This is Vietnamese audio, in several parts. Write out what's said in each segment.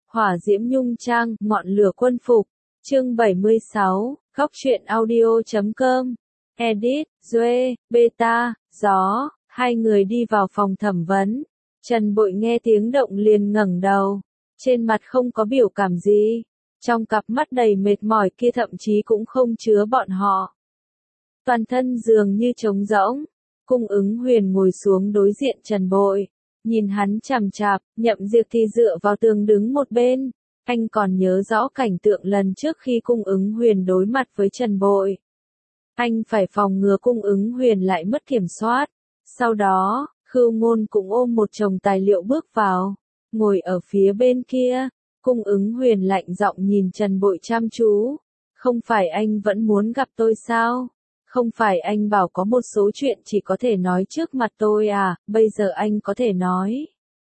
Hỏa diễm nhung trang, ngọn lửa quân phục. Chương 76, Góc truyện audio.com. Edit, Duê, Beta, Gió. Hai người đi vào phòng thẩm vấn. Trần Bội nghe tiếng động liền ngẩng đầu. Trên mặt không có biểu cảm gì. Trong cặp mắt đầy mệt mỏi kia thậm chí cũng không chứa bọn họ. Toàn thân dường như trống rỗng. Cung Ứng Huyền ngồi xuống đối diện Trần Bội. Nhìn hắn chằm chạp, Nhậm Diệp thì dựa vào tường đứng một bên. Anh còn nhớ rõ cảnh tượng lần trước khi Cung Ứng Huyền đối mặt với Trần Bội. Anh phải phòng ngừa Cung Ứng Huyền lại mất kiểm soát. Sau đó, Khưu Ngôn cũng ôm một chồng tài liệu bước vào. Ngồi ở phía bên kia, Cung Ứng Huyền lạnh giọng nhìn Trần Bội chăm chú. Không phải anh vẫn muốn gặp tôi sao? Không phải anh bảo có một số chuyện chỉ có thể nói trước mặt tôi à, bây giờ anh có thể nói.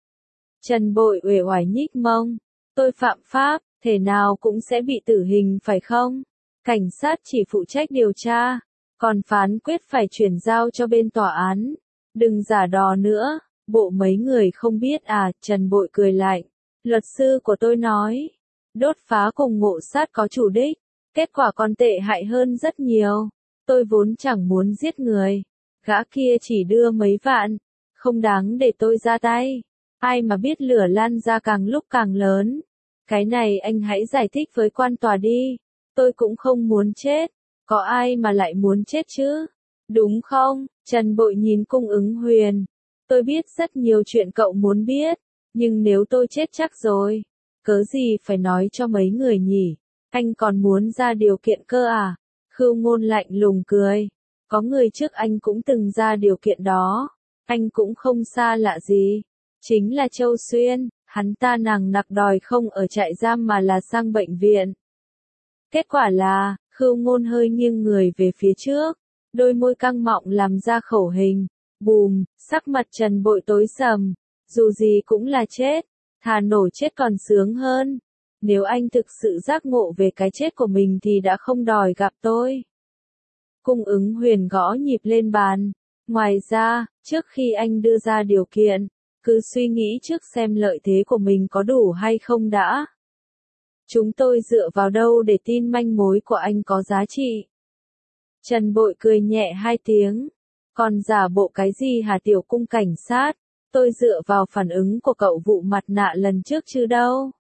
Trần Bội uể oải nhích mông. Tôi phạm pháp, thể nào cũng sẽ bị tử hình phải không? Cảnh sát chỉ phụ trách điều tra, còn phán quyết phải chuyển giao cho bên tòa án. Đừng giả đò nữa, bộ mấy người không biết à, Trần Bội cười lạnh. Luật sư của tôi nói, đốt phá cùng ngộ sát có chủ đích, kết quả còn tệ hại hơn rất nhiều. Tôi vốn chẳng muốn giết người, gã kia chỉ đưa mấy vạn, không đáng để tôi ra tay. Ai mà biết lửa lan ra càng lúc càng lớn. Cái này anh hãy giải thích với quan tòa đi. Tôi cũng không muốn chết. Có ai mà lại muốn chết chứ? Đúng không? Trần Bội nhìn Cung Ứng Huyền. Tôi biết rất nhiều chuyện cậu muốn biết. Nhưng nếu tôi chết chắc rồi. Cớ gì phải nói cho mấy người nhỉ? Anh còn muốn ra điều kiện cơ à? Khưu Ngôn lạnh lùng cười. Có người trước anh cũng từng ra điều kiện đó. Anh cũng không xa lạ gì. Chính là Châu Xuyên, hắn ta nằng nặc đòi không ở trại giam mà là sang bệnh viện. Kết quả là, Khưu Ngôn hơi nghiêng người về phía trước, đôi môi căng mọng làm ra khẩu hình. Bùm, sắc mặt Trần Bội tối sầm. Dù gì cũng là chết, thà nổ chết còn sướng hơn. Nếu anh thực sự giác ngộ về cái chết của mình thì đã không đòi gặp tôi. Cung Ứng Huyền gõ nhịp lên bàn. Ngoài ra, trước khi anh đưa ra điều kiện, cứ suy nghĩ trước xem lợi thế của mình có đủ hay không đã. Chúng tôi dựa vào đâu để tin manh mối của anh có giá trị? Trần Bội cười nhẹ hai tiếng. Còn giả bộ cái gì hả tiểu cung cảnh sát? Tôi dựa vào phản ứng của cậu vụ mặt nạ lần trước chứ đâu.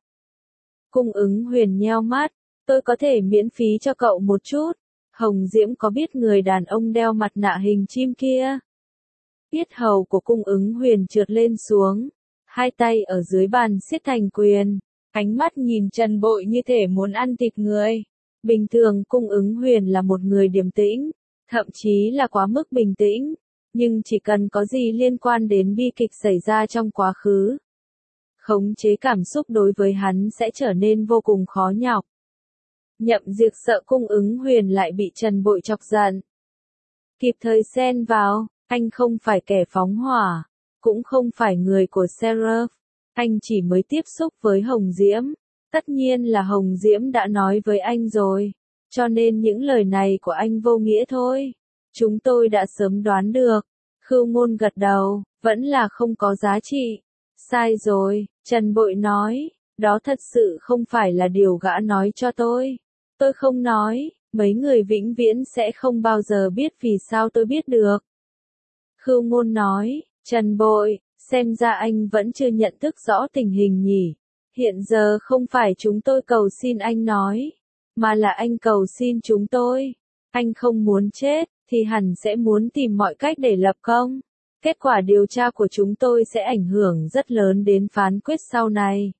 Cung Ứng Huyền nheo mắt. Tôi có thể miễn phí cho cậu một chút. Hồng Diễm có biết người đàn ông đeo mặt nạ hình chim kia? Yết hầu của Cung Ứng Huyền trượt lên xuống. Hai tay ở dưới bàn siết thành quyền. Ánh mắt nhìn Trần Bội như thể muốn ăn thịt người. Bình thường Cung Ứng Huyền là một người điềm tĩnh. Thậm chí là quá mức bình tĩnh. Nhưng chỉ cần có gì liên quan đến bi kịch xảy ra trong quá khứ, khống chế cảm xúc đối với hắn sẽ trở nên vô cùng khó nhọc. Nhậm Diệp sợ Cung Ứng Huyền lại bị Trần Bội chọc giận. Kịp thời xen vào, anh không phải kẻ phóng hỏa, cũng không phải người của Seraph. Anh chỉ mới tiếp xúc với Hồng Diễm. Tất nhiên là Hồng Diễm đã nói với anh rồi. Cho nên những lời này của anh vô nghĩa thôi. Chúng tôi đã sớm đoán được. Khưu Ngôn gật đầu, vẫn là không có giá trị. Sai rồi, Trần Bội nói, đó thật sự không phải là điều gã nói cho tôi. Tôi không nói, mấy người vĩnh viễn sẽ không bao giờ biết vì sao tôi biết được. Khưu Ngôn nói, Trần Bội, xem ra anh vẫn chưa nhận thức rõ tình hình nhỉ. Hiện giờ không phải chúng tôi cầu xin anh nói, mà là anh cầu xin chúng tôi. Anh không muốn chết, thì hẳn sẽ muốn tìm mọi cách để lập công. Kết quả điều tra của chúng tôi sẽ ảnh hưởng rất lớn đến phán quyết sau này.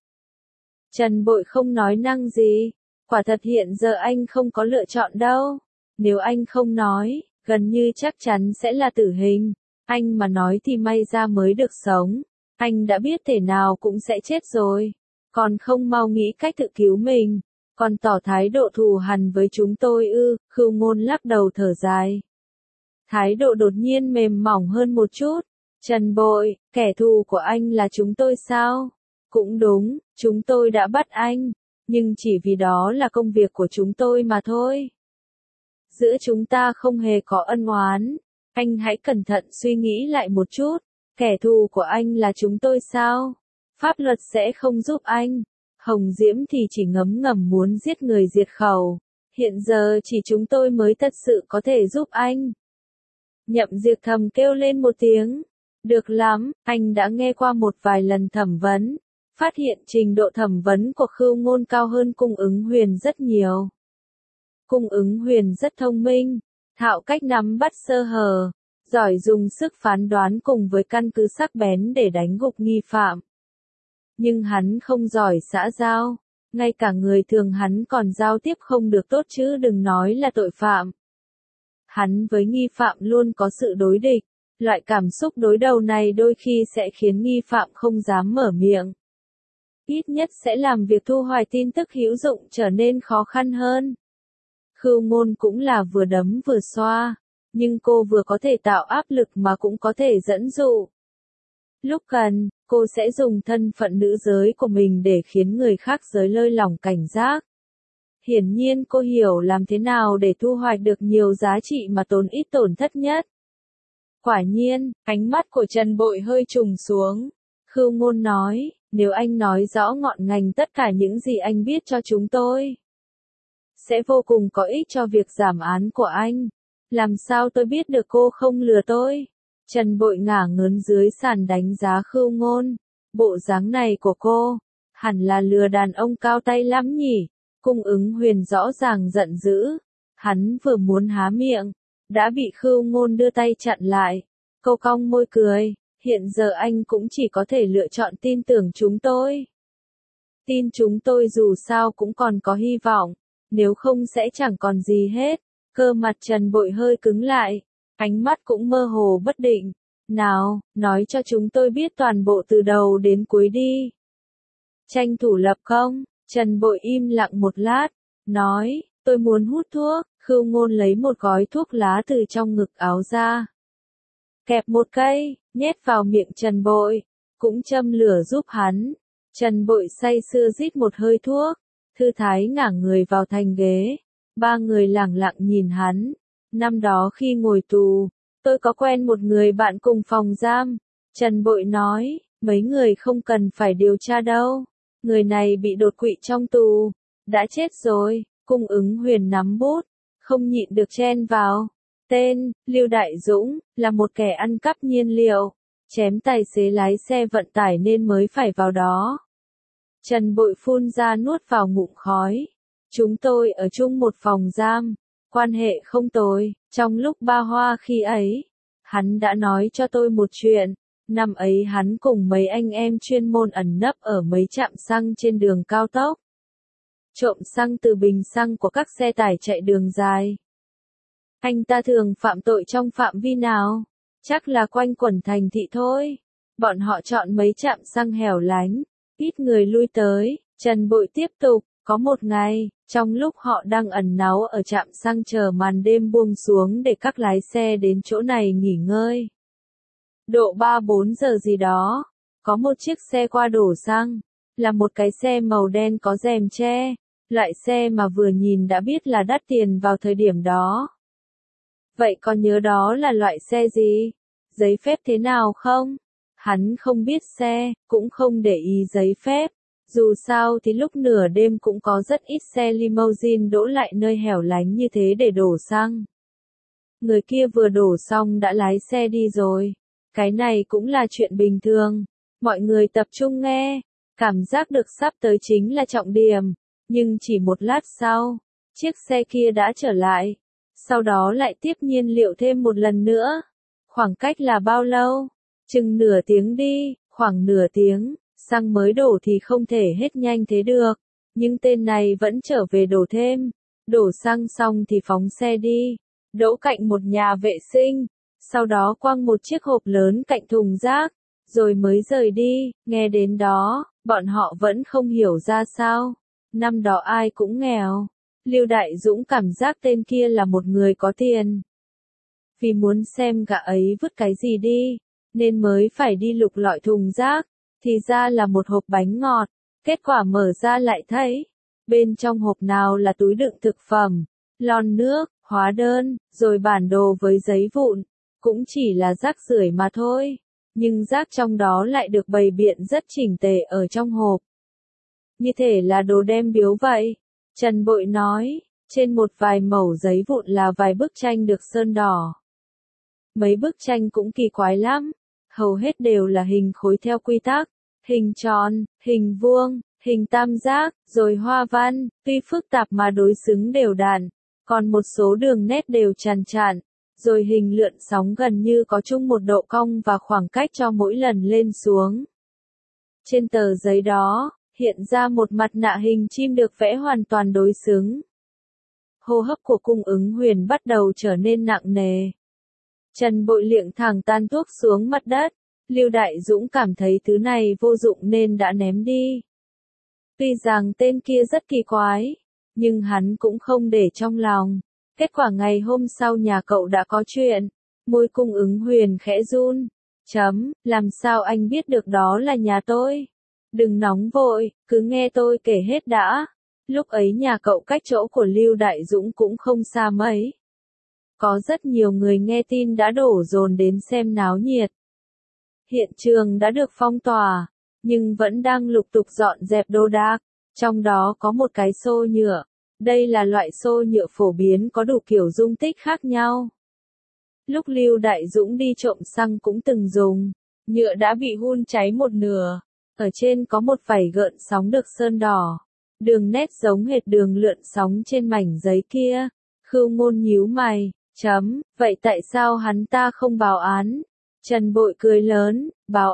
Trần Bội không nói năng gì. Quả thật hiện giờ anh không có lựa chọn đâu. Nếu anh không nói, gần như chắc chắn sẽ là tử hình. Anh mà nói thì may ra mới được sống. Anh đã biết thể nào cũng sẽ chết rồi. Còn không mau nghĩ cách tự cứu mình. Còn tỏ thái độ thù hằn với chúng tôi ư? Khưu Ngôn lắc đầu thở dài. Thái độ đột nhiên mềm mỏng hơn một chút. Trần Bội, kẻ thù của anh là chúng tôi sao? Cũng đúng, chúng tôi đã bắt anh. Nhưng chỉ vì đó là công việc của chúng tôi mà thôi. Giữa chúng ta không hề có ân oán. Anh hãy cẩn thận suy nghĩ lại một chút. Kẻ thù của anh là chúng tôi sao? Pháp luật sẽ không giúp anh. Hồng Diễm thì chỉ ngấm ngầm muốn giết người diệt khẩu. Hiện giờ chỉ chúng tôi mới thật sự có thể giúp anh. Nhậm Diệt thầm kêu lên một tiếng. Được lắm, anh đã nghe qua một vài lần thẩm vấn. Phát hiện trình độ thẩm vấn của Khưu Ngôn cao hơn Cung Ứng Huyền rất nhiều. Cung Ứng Huyền rất thông minh, thạo cách nắm bắt sơ hở, giỏi dùng sức phán đoán cùng với căn cứ sắc bén để đánh gục nghi phạm. Nhưng hắn không giỏi xã giao, ngay cả người thường hắn còn giao tiếp không được tốt chứ đừng nói là tội phạm. Hắn với nghi phạm luôn có sự đối địch, loại cảm xúc đối đầu này đôi khi sẽ khiến nghi phạm không dám mở miệng. Ít nhất sẽ làm việc thu hoạch tin tức hữu dụng trở nên khó khăn hơn. Khưu Ngôn cũng là vừa đấm vừa xoa, nhưng cô vừa có thể tạo áp lực mà cũng có thể dẫn dụ. Lúc cần, cô sẽ dùng thân phận nữ giới của mình để khiến người khác giới lơi lỏng cảnh giác. Hiển nhiên cô hiểu làm thế nào để thu hoạch được nhiều giá trị mà tốn ít tổn thất nhất. Quả nhiên, ánh mắt của Trần Bội hơi trùng xuống. Khưu Ngôn nói, nếu anh nói rõ ngọn ngành tất cả những gì anh biết cho chúng tôi, sẽ vô cùng có ích cho việc giảm án của anh. Làm sao tôi biết được cô không lừa tôi? Trần Bội ngả ngớn dưới sàn đánh giá Khưu Ngôn. Bộ dáng này của cô, hẳn là lừa đàn ông cao tay lắm nhỉ? Cung Ứng Huyền rõ ràng giận dữ. Hắn vừa muốn há miệng, đã bị Khưu Ngôn đưa tay chặn lại. Cô cong môi cười, hiện giờ anh cũng chỉ có thể lựa chọn tin tưởng chúng tôi. Tin chúng tôi dù sao cũng còn có hy vọng, nếu không sẽ chẳng còn gì hết. Cơ mặt Trần Bội hơi cứng lại, ánh mắt cũng mơ hồ bất định. Nào, nói cho chúng tôi biết toàn bộ từ đầu đến cuối đi. Tranh thủ lập công, Trần Bội im lặng một lát, nói, tôi muốn hút thuốc. Khưu Ngôn lấy một gói thuốc lá từ trong ngực áo ra. Kẹp một cây, nhét vào miệng Trần Bội, cũng châm lửa giúp hắn. Trần Bội say sưa rít một hơi thuốc, thư thái ngả người vào thành ghế. Ba người lẳng lặng nhìn hắn. Năm đó khi ngồi tù, tôi có quen một người bạn cùng phòng giam. Trần Bội nói, mấy người không cần phải điều tra đâu. Người này bị đột quỵ trong tù, đã chết rồi. Cung Ứng Huyền nắm bút, không nhịn được chen vào. Tên, Lưu Đại Dũng, là một kẻ ăn cắp nhiên liệu, chém tài xế lái xe vận tải nên mới phải vào đó. Trần Bội phun ra nuốt vào ngụm khói. Chúng tôi ở chung một phòng giam, quan hệ không tồi. Trong lúc Ba Hoa khi ấy, hắn đã nói cho tôi một chuyện. Năm ấy hắn cùng mấy anh em chuyên môn ẩn nấp ở mấy trạm xăng trên đường cao tốc, trộm xăng từ bình xăng của các xe tải chạy đường dài. Anh ta thường phạm tội trong phạm vi nào? Chắc là quanh quẩn thành thị thôi. Bọn họ chọn mấy trạm xăng hẻo lánh, ít người lui tới. Trần Bội tiếp tục, có một ngày, trong lúc họ đang ẩn náu ở trạm xăng chờ màn đêm buông xuống để các lái xe đến chỗ này nghỉ ngơi. Độ 3-4 giờ gì đó, có một chiếc xe qua đổ xăng, là một cái xe màu đen có rèm che, loại xe mà vừa nhìn đã biết là đắt tiền vào thời điểm đó. Vậy còn nhớ đó là loại xe gì? Giấy phép thế nào không? Hắn không biết xe, cũng không để ý giấy phép. Dù sao thì lúc nửa đêm cũng có rất ít xe limousine đỗ lại nơi hẻo lánh như thế để đổ xăng. Người kia vừa đổ xong đã lái xe đi rồi. Cái này cũng là chuyện bình thường. Mọi người tập trung nghe. Cảm giác được sắp tới chính là trọng điểm. Nhưng chỉ một lát sau, chiếc xe kia đã trở lại. Sau đó lại tiếp nhiên liệu thêm một lần nữa. Khoảng cách là bao lâu? Chừng nửa tiếng đi, khoảng nửa tiếng. Xăng mới đổ thì không thể hết nhanh thế được. Nhưng tên này vẫn trở về đổ thêm. Đổ xăng xong thì phóng xe đi. Đỗ cạnh một nhà vệ sinh. Sau đó quăng một chiếc hộp lớn cạnh thùng rác. Rồi mới rời đi. Nghe đến đó, bọn họ vẫn không hiểu ra sao. Năm đó ai cũng nghèo. Lưu Đại Dũng cảm giác tên kia là một người có tiền. Vì muốn xem gã ấy vứt cái gì đi, nên mới phải đi lục lọi thùng rác. Thì ra là một hộp bánh ngọt. Kết quả mở ra lại thấy, bên trong hộp nào là túi đựng thực phẩm, lon nước, hóa đơn, rồi bản đồ với giấy vụn. Cũng chỉ là rác rưởi mà thôi. Nhưng rác trong đó lại được bày biện rất chỉnh tề ở trong hộp. Như thể là đồ đem biếu vậy. Trần Bội nói, trên một vài mẩu giấy vụn là vài bức tranh được sơn đỏ. Mấy bức tranh cũng kỳ quái lắm, hầu hết đều là hình khối theo quy tắc, hình tròn, hình vuông, hình tam giác, rồi hoa văn, tuy phức tạp mà đối xứng đều đặn, còn một số đường nét đều chằn chặn, rồi hình lượn sóng gần như có chung một độ cong và khoảng cách cho mỗi lần lên xuống. Trên tờ giấy đó, hiện ra một mặt nạ hình chim được vẽ hoàn toàn đối xứng. Hô hấp của Cung Ứng Huyền bắt đầu trở nên nặng nề. Trần Bội liệng thẳng tàn thuốc xuống mặt đất, Lưu Đại Dũng cảm thấy thứ này vô dụng nên đã ném đi. Tuy rằng tên kia rất kỳ quái, nhưng hắn cũng không để trong lòng. Kết quả ngày hôm sau nhà cậu đã có chuyện, môi Cung Ứng Huyền khẽ run. Làm sao anh biết được đó là nhà tôi? Đừng nóng vội, cứ nghe tôi kể hết đã. Lúc ấy nhà cậu cách chỗ của Lưu Đại Dũng cũng không xa mấy. Có rất nhiều người nghe tin đã đổ dồn đến xem náo nhiệt. Hiện trường đã được phong tỏa, nhưng vẫn đang lục tục dọn dẹp đồ đạc. Trong đó có một cái xô nhựa. Đây là loại xô nhựa phổ biến có đủ kiểu dung tích khác nhau. Lúc Lưu Đại Dũng đi trộm xăng cũng từng dùng. Nhựa đã bị hun cháy một nửa. Ở trên có một vảy gợn sóng được sơn đỏ. Đường nét giống hệt đường lượn sóng trên mảnh giấy kia. Khưu Ngôn nhíu mày. Vậy tại sao hắn ta không báo án? Trần Bội cười lớn,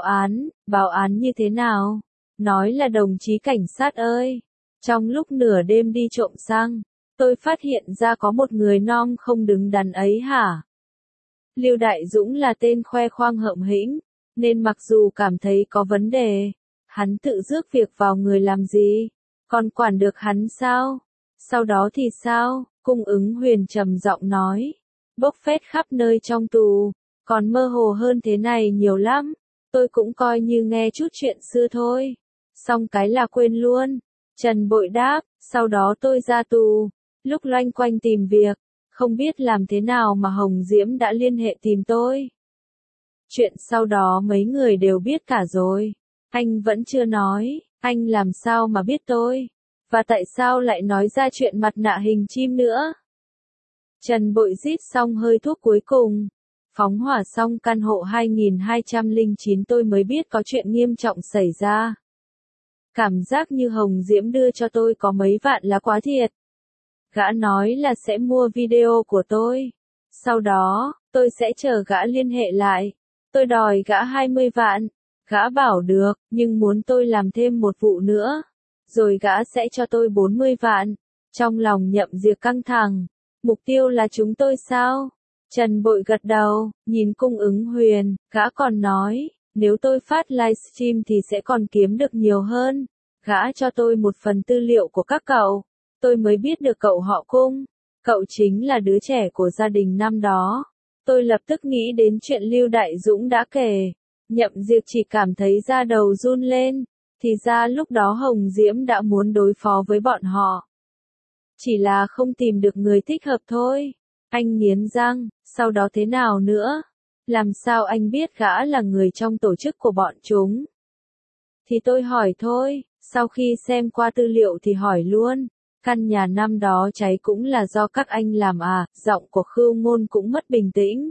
báo án như thế nào? Nói là đồng chí cảnh sát ơi. Trong lúc nửa đêm đi trộm xăng, tôi phát hiện ra có một người non không đứng đắn ấy hả? Lưu Đại Dũng là tên khoe khoang hợm hĩnh, nên mặc dù cảm thấy có vấn đề, hắn tự rước việc vào người làm gì? Còn quản được hắn sao? Sau đó thì sao? Cung Ứng Huyền trầm giọng nói. Bốc phét khắp nơi trong tù, còn mơ hồ hơn thế này nhiều lắm. Tôi cũng coi như nghe chút chuyện xưa thôi. Xong cái là quên luôn. Trần Bội đáp, sau đó tôi ra tù. Lúc loanh quanh tìm việc, không biết làm thế nào mà Hồng Diễm đã liên hệ tìm tôi. Chuyện sau đó mấy người đều biết cả rồi. Anh vẫn chưa nói, anh làm sao mà biết tôi? Và tại sao lại nói ra chuyện mặt nạ hình chim nữa? Trần Bội rít xong hơi thuốc cuối cùng. Phóng hỏa xong căn hộ 2209 tôi mới biết có chuyện nghiêm trọng xảy ra. Cảm giác như Hồng Diễm đưa cho tôi có mấy vạn là quá thiệt. Gã nói là sẽ mua video của tôi. Sau đó, tôi sẽ chờ gã liên hệ lại. Tôi đòi gã 20 vạn. Gã bảo được, nhưng muốn tôi làm thêm một vụ nữa. Rồi gã sẽ cho tôi 40 vạn. Trong lòng Nhậm Diệp căng thẳng. Mục tiêu là chúng tôi sao? Trần Bội gật đầu, nhìn Cung Ứng Huyền, gã còn nói, nếu tôi phát livestream thì sẽ còn kiếm được nhiều hơn. Gã cho tôi một phần tư liệu của các cậu. Tôi mới biết được cậu họ Cung. Cậu chính là đứa trẻ của gia đình năm đó. Tôi lập tức nghĩ đến chuyện Lưu Đại Dũng đã kể. Nhậm Diệp chỉ cảm thấy da đầu run lên. Thì ra lúc đó Hồng Diễm đã muốn đối phó với bọn họ. Chỉ là không tìm được người thích hợp thôi. Anh nghiến răng, sau đó thế nào nữa? Làm sao anh biết gã là người trong tổ chức của bọn chúng? Thì tôi hỏi thôi, sau khi xem qua tư liệu thì hỏi luôn. Căn nhà năm đó cháy cũng là do các anh làm à? Giọng của Khưu Ngôn cũng mất bình tĩnh.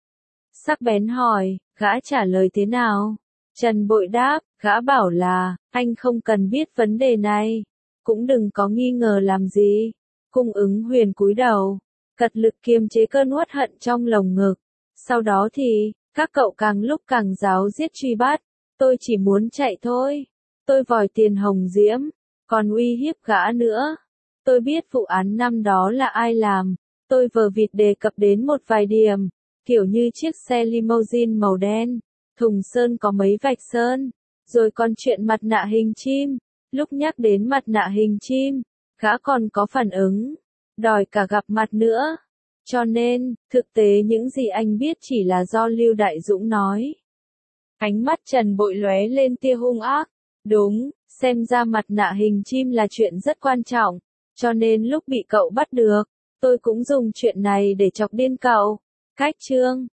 Sắc bén hỏi, gã trả lời thế nào? Trần Bội đáp, gã bảo là, anh không cần biết vấn đề này. Cũng đừng có nghi ngờ làm gì. Cung Ứng Huyền cúi đầu, cật lực kiềm chế cơn uất hận trong lồng ngực. Sau đó thì, các cậu càng lúc càng ráo riết truy bắt. Tôi chỉ muốn chạy thôi. Tôi vòi tiền Hồng Diễm, còn uy hiếp gã nữa. Tôi biết vụ án năm đó là ai làm. Tôi vờ vịt đề cập đến một vài điểm, kiểu như chiếc xe limousine màu đen, thùng sơn có mấy vạch sơn, rồi còn chuyện mặt nạ hình chim. Lúc nhắc đến mặt nạ hình chim, gã còn có phản ứng, đòi cả gặp mặt nữa. Cho nên, thực tế những gì anh biết chỉ là do Lưu Đại Dũng nói. Ánh mắt Trần Bội lóe lên tia hung ác. Đúng, xem ra mặt nạ hình chim là chuyện rất quan trọng. Cho nên lúc bị cậu bắt được, tôi cũng dùng chuyện này để chọc điên cậu. Cách chương